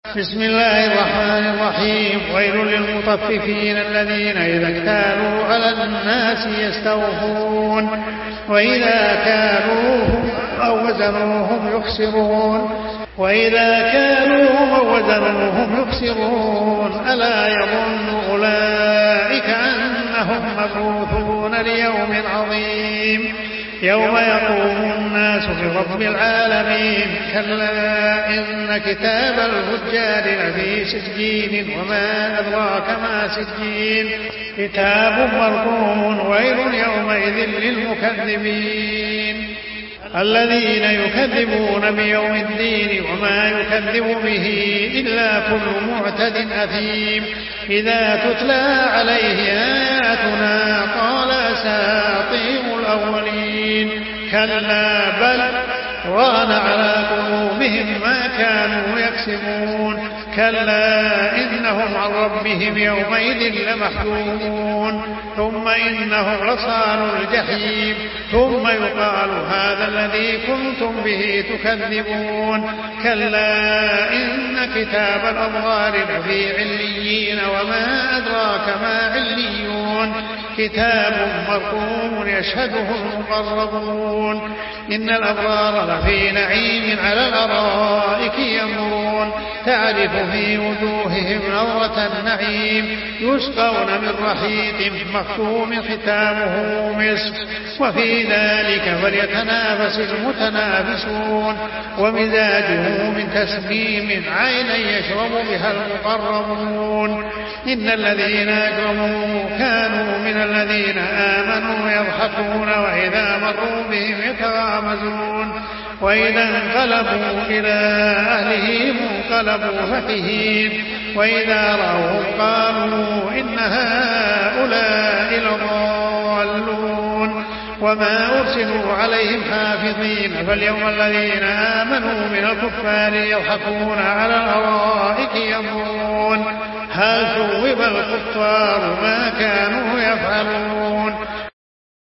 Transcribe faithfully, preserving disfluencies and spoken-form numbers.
بسم الله الرحمن الرحيم. ويل للمطففين الذين إذا اكتالوا على الناس يستوفون وإذا كالوهم أو وزنوهم يخسرون وإذا كالوهم أو وزنوهم يخسرون ألا يظن أولئك أنهم مبعوثون ليوم عظيم يوم يقوم الناس لرب العالمين كلا إن كتاب الفجار لفي سجين وما أدراك ما سجين كتاب مرقوم ويل يومئذ للمكذبين الذين يكذبون بيوم الدين وما يكذب به إلا كل معتد أثيم إذا تتلى عليه آياتنا قال أساطير الأولين كلا بل ران على قلوبهم ما كانوا يكسبون كلا إنهم عن ربهم يومئذ لمحجوبون ثم إنهم لصالوا الجحيم ثم يقال هذا الذي كنتم به تكذبون كلا إن كتاب الأبرار لفي عليين وما أدراك ما عليون كتاب مرقوم يشهده المقربون إن الأبرار لفي نعيم على الأرائك ينظرون تعرف في وجوههم نظرة النعيم يسقون من رحيق مختوم ختامه مسك وفي ذلك فليتنافس المتنافسون ومزاجه من تسنيم عينا يشرب بها المقربون إن الذين أجرموا كانوا من الذين آمنوا يضحكون وإذا مروا بهم يتغامزون وإذا انقلبوا إلى أهلهم انقلبوا فكهين وإذا رأوهم قالوا إن هؤلاء لضالون وما أرسلوا عليهم حافظين فاليوم الذين آمنوا من الكفار يضحكون على الأرائك ينظرون هل ثوب الكفار ما كانوا يفعلون